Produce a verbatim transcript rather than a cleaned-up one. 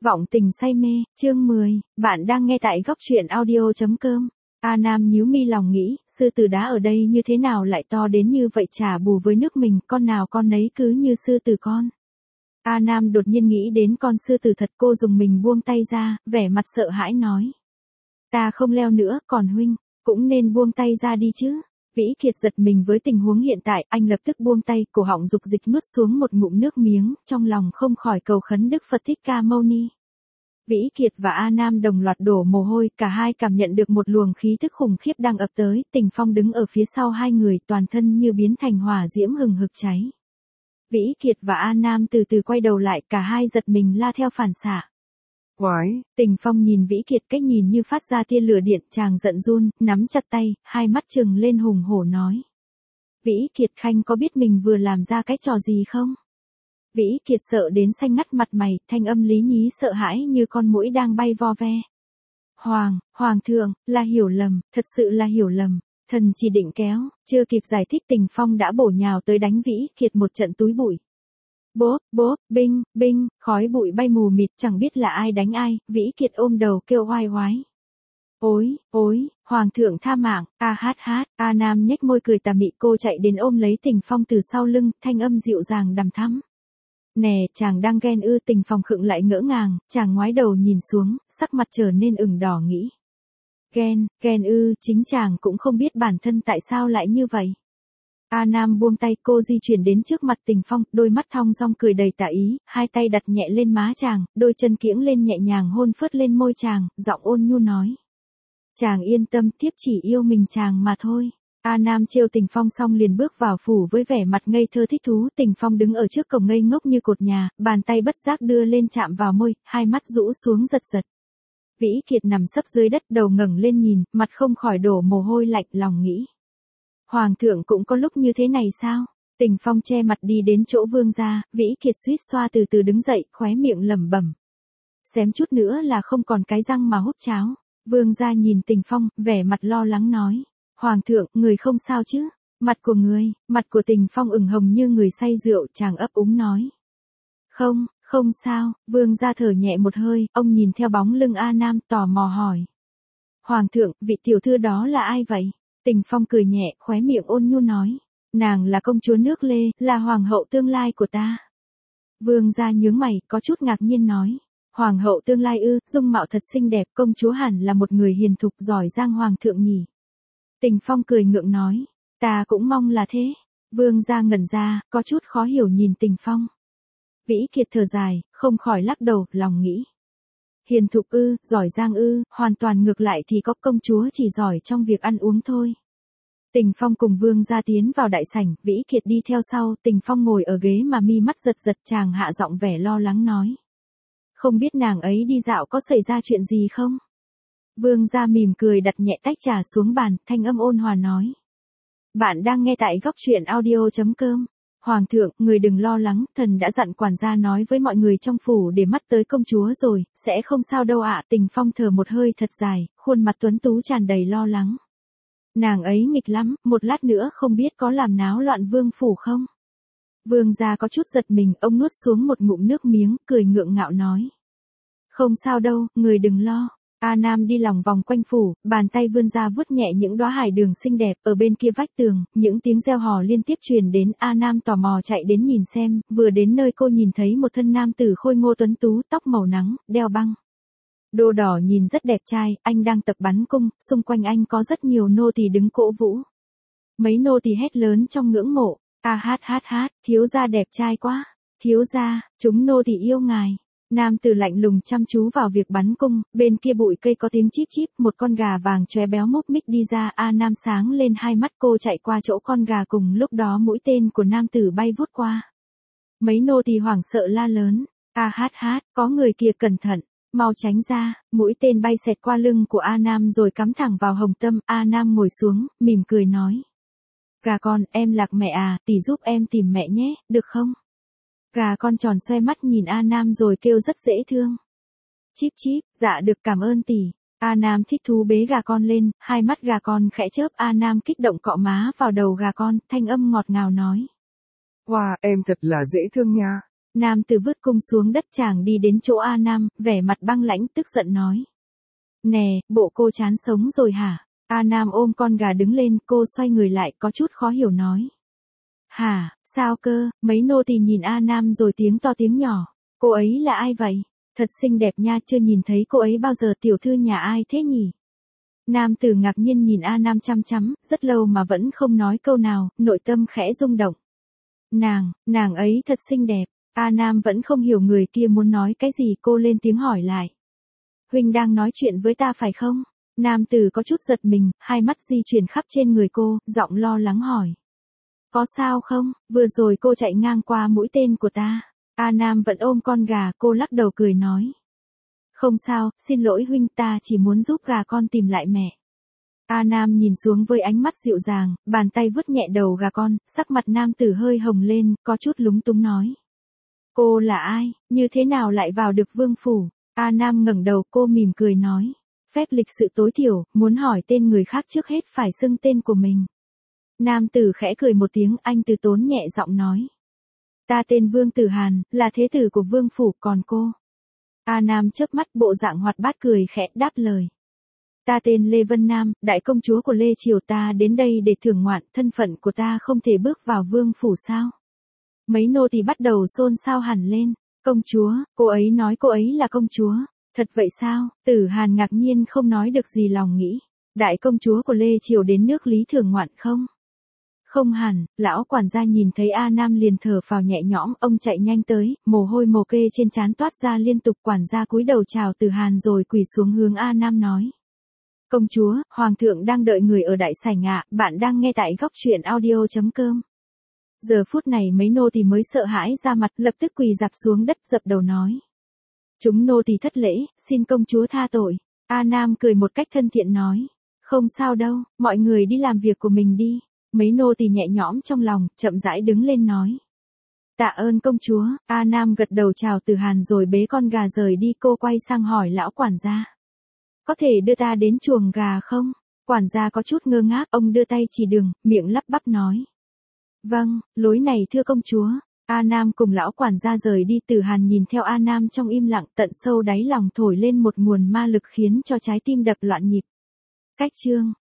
Vọng tình say mê, chương mười, bạn đang nghe tại góc truyện audio.com. A Nam nhíu mi lòng nghĩ, sư tử đá ở đây như thế nào lại to đến như vậy, trả bù với nước mình, con nào con nấy cứ như sư tử con. A Nam đột nhiên nghĩ đến con sư tử thật, cô dùng mình buông tay ra, vẻ mặt sợ hãi nói. Ta không leo nữa, còn huynh, cũng nên buông tay ra đi chứ. Vĩ Kiệt giật mình với tình huống hiện tại, anh lập tức buông tay, cổ họng dục dịch nuốt xuống một ngụm nước miếng, trong lòng không khỏi cầu khấn Đức Phật Thích Ca Mâu Ni. Vĩ Kiệt và A Nam đồng loạt đổ mồ hôi, cả hai cảm nhận được một luồng khí thức khủng khiếp đang ập tới, Tình Phong đứng ở phía sau hai người, toàn thân như biến thành hỏa diễm hừng hực cháy. Vĩ Kiệt và A Nam từ từ quay đầu lại, cả hai giật mình la theo phản xạ. Quái! Tình Phong nhìn Vĩ Kiệt cách nhìn như phát ra tia lửa điện, chàng giận run, nắm chặt tay, hai mắt trừng lên hùng hổ nói. Vĩ Kiệt Khanh có biết mình vừa làm ra cái trò gì không? Vĩ Kiệt sợ đến xanh ngắt mặt mày, thanh âm lý nhí sợ hãi như con muỗi đang bay vo ve. Hoàng, Hoàng thượng, là hiểu lầm, thật sự là hiểu lầm, thần chỉ định kéo, chưa kịp giải thích Tình Phong đã bổ nhào tới đánh Vĩ Kiệt một trận túi bụi. Bốp, bốp, binh, binh, khói bụi bay mù mịt, chẳng biết là ai đánh ai, Vĩ Kiệt ôm đầu kêu oai oái. Ôi, ôi, Hoàng thượng tha mạng, a hát hát, A Nam nhếch môi cười tà mị, cô chạy đến ôm lấy Tình Phong từ sau lưng, thanh âm dịu dàng đằm thắm. Nè, chàng đang ghen ư? Tình Phong khựng lại ngỡ ngàng, chàng ngoái đầu nhìn xuống, sắc mặt trở nên ửng đỏ nghĩ. Ghen, ghen ư, chính chàng cũng không biết bản thân tại sao lại như vậy. A Nam buông tay, cô di chuyển đến trước mặt Tình Phong, đôi mắt thong dong cười đầy tà ý, hai tay đặt nhẹ lên má chàng, đôi chân kiễng lên nhẹ nhàng hôn phớt lên môi chàng, giọng ôn nhu nói. Chàng yên tâm, tiếp chỉ yêu mình chàng mà thôi. A Nam trêu Tình Phong xong liền bước vào phủ với vẻ mặt ngây thơ thích thú. Tình Phong đứng ở trước cổng ngây ngốc như cột nhà, bàn tay bất giác đưa lên chạm vào môi, hai mắt rũ xuống giật giật. Vĩ Kiệt nằm sấp dưới đất, đầu ngẩng lên nhìn, mặt không khỏi đổ mồ hôi lạnh, lòng nghĩ. Hoàng thượng cũng có lúc như thế này sao? Tình Phong che mặt đi đến chỗ Vương gia, Vĩ Kiệt suýt xoa từ từ đứng dậy, khóe miệng lẩm bẩm. Xém chút nữa là không còn cái răng mà hút cháo. Vương gia nhìn Tình Phong, vẻ mặt lo lắng nói. Hoàng thượng, người không sao chứ? Mặt của người, mặt của Tình Phong ửng hồng như người say rượu, chàng ấp úng nói. Không, không sao, Vương gia thở nhẹ một hơi, ông nhìn theo bóng lưng A Nam, tò mò hỏi. Hoàng thượng, vị tiểu thư đó là ai vậy? Tình Phong cười nhẹ, khóe miệng ôn nhu nói. Nàng là công chúa nước Lê, là hoàng hậu tương lai của ta. Vương gia nhướng mày, có chút ngạc nhiên nói. Hoàng hậu tương lai ư, dung mạo thật xinh đẹp, công chúa hẳn là một người hiền thục giỏi giang hoàng thượng nhỉ. Tình Phong cười ngượng nói. Ta cũng mong là thế. Vương gia ngẩn ra, có chút khó hiểu nhìn Tình Phong. Vĩ Kiệt thở dài, không khỏi lắc đầu, lòng nghĩ. Hiền thục ư, giỏi giang ư, hoàn toàn ngược lại thì có, công chúa chỉ giỏi trong việc ăn uống thôi. Tình Phong cùng Vương gia tiến vào đại sảnh, Vĩ Kiệt đi theo sau, Tình Phong ngồi ở ghế mà mi mắt giật giật, chàng hạ giọng vẻ lo lắng nói. Không biết nàng ấy đi dạo có xảy ra chuyện gì không? Vương gia mỉm cười đặt nhẹ tách trà xuống bàn, thanh âm ôn hòa nói. Bạn đang nghe tại góc truyện audio.com. Hoàng thượng, người đừng lo lắng, thần đã dặn quản gia nói với mọi người trong phủ để mắt tới công chúa rồi, sẽ không sao đâu ạ. Tình Phong thở một hơi thật dài, khuôn mặt tuấn tú tràn đầy lo lắng. Nàng ấy nghịch lắm, một lát nữa không biết có làm náo loạn vương phủ không? Vương gia có chút giật mình, ông nuốt xuống một ngụm nước miếng, cười ngượng ngạo nói. Không sao đâu, người đừng lo. A Nam đi lòng vòng quanh phủ, bàn tay vươn ra vuốt nhẹ những đóa hải đường xinh đẹp, ở bên kia vách tường, những tiếng reo hò liên tiếp truyền đến. A Nam tò mò chạy đến nhìn xem, vừa đến nơi cô nhìn thấy một thân nam tử khôi ngô tuấn tú, tóc màu nắng, đeo băng đồ đỏ nhìn rất đẹp trai, anh đang tập bắn cung, xung quanh anh có rất nhiều nô tỳ đứng cổ vũ. Mấy nô tỳ hét lớn trong ngưỡng mộ, a hát hát hát, thiếu gia đẹp trai quá, thiếu gia, chúng nô tỳ yêu ngài. Nam tử lạnh lùng chăm chú vào việc bắn cung, bên kia bụi cây có tiếng chíp chíp, một con gà vàng chóe béo múc mích đi ra. A Nam sáng lên hai mắt, cô chạy qua chỗ con gà, cùng lúc đó mũi tên của nam tử bay vút qua. Mấy nô tỳ hoảng sợ la lớn, a hát hát, có người kìa, cẩn thận, mau tránh ra. Mũi tên bay xẹt qua lưng của A Nam rồi cắm thẳng vào hồng tâm. A Nam ngồi xuống, mỉm cười nói. Gà con, em lạc mẹ à, tỷ giúp em tìm mẹ nhé, được không? Gà con tròn xoe mắt nhìn A Nam rồi kêu rất dễ thương. Chíp chíp, dạ được, cảm ơn tỷ. A Nam thích thú bế gà con lên, hai mắt gà con khẽ chớp. A Nam kích động cọ má vào đầu gà con, thanh âm ngọt ngào nói. Wow, em thật là dễ thương nha. Nam Tử vứt cung xuống đất, chàng đi đến chỗ A Nam, vẻ mặt băng lãnh tức giận nói. Nè, bộ cô chán sống rồi hả? A Nam ôm con gà đứng lên, cô xoay người lại có chút khó hiểu nói. Hả, sao cơ? Mấy nô tỳ nhìn A Nam rồi tiếng to tiếng nhỏ. Cô ấy là ai vậy? Thật xinh đẹp nha, chưa nhìn thấy cô ấy bao giờ, tiểu thư nhà ai thế nhỉ? Nam Tử ngạc nhiên nhìn A Nam chăm chăm, rất lâu mà vẫn không nói câu nào, nội tâm khẽ rung động. Nàng, nàng ấy thật xinh đẹp. A Nam vẫn không hiểu người kia muốn nói cái gì, cô lên tiếng hỏi lại. Huynh đang nói chuyện với ta phải không? Nam Tử có chút giật mình, hai mắt di chuyển khắp trên người cô, giọng lo lắng hỏi. Có sao không? Vừa rồi cô chạy ngang qua mũi tên của ta. A Nam vẫn ôm con gà, cô lắc đầu cười nói. Không sao, xin lỗi huynh, ta chỉ muốn giúp gà con tìm lại mẹ. A Nam nhìn xuống với ánh mắt dịu dàng, bàn tay vuốt nhẹ đầu gà con, sắc mặt Nam Tử hơi hồng lên, có chút lúng túng nói. Cô là ai, như thế nào lại vào được vương phủ? A Nam ngẩng đầu, cô mỉm cười nói. Phép lịch sự tối thiểu, muốn hỏi tên người khác trước hết phải xưng tên của mình. Nam Tử khẽ cười một tiếng, anh từ tốn nhẹ giọng nói. Ta tên Vương Tử Hàn, là thế tử của vương phủ, còn cô? A Nam chớp mắt, bộ dạng hoạt bát cười khẽ đáp lời. Ta tên Lê Vân Nam, đại công chúa của Lê Triều, ta đến đây để thưởng ngoạn, thân phận của ta không thể bước vào vương phủ sao? Mấy nô tỳ bắt đầu xôn xao hẳn lên. Công chúa, cô ấy nói cô ấy là công chúa. Thật vậy sao? Tử Hàn ngạc nhiên không nói được gì, lòng nghĩ. Đại công chúa của Lê Triều đến nước Lý thưởng ngoạn không? Không hẳn. Lão quản gia nhìn thấy A Nam liền thở phào nhẹ nhõm, ông chạy nhanh tới, mồ hôi mồ kê trên trán toát ra liên tục. Quản gia cúi đầu chào Tử Hàn rồi quỳ xuống hướng A Nam nói. Công chúa, hoàng thượng đang đợi người ở đại sảnh ạ, bạn đang nghe tại góc truyện audio chấm com. Giờ phút này mấy nô tỳ mới sợ hãi ra mặt, lập tức quỳ dạp xuống đất dập đầu nói. Chúng nô tỳ thất lễ, xin công chúa tha tội. A Nam cười một cách thân thiện nói. Không sao đâu, mọi người đi làm việc của mình đi. Mấy nô tỳ nhẹ nhõm trong lòng, chậm rãi đứng lên nói. Tạ ơn công chúa. A Nam gật đầu chào Tử Hàn rồi bế con gà rời đi. Cô quay sang hỏi lão quản gia. Có thể đưa ta đến chuồng gà không? Quản gia có chút ngơ ngác, ông đưa tay chỉ đường, miệng lắp bắp nói. Vâng, lối này thưa công chúa. A Nam cùng lão quản gia rời đi. Tử Hàn nhìn theo A Nam trong im lặng, tận sâu đáy lòng thổi lên một nguồn ma lực khiến cho trái tim đập loạn nhịp. Cách chương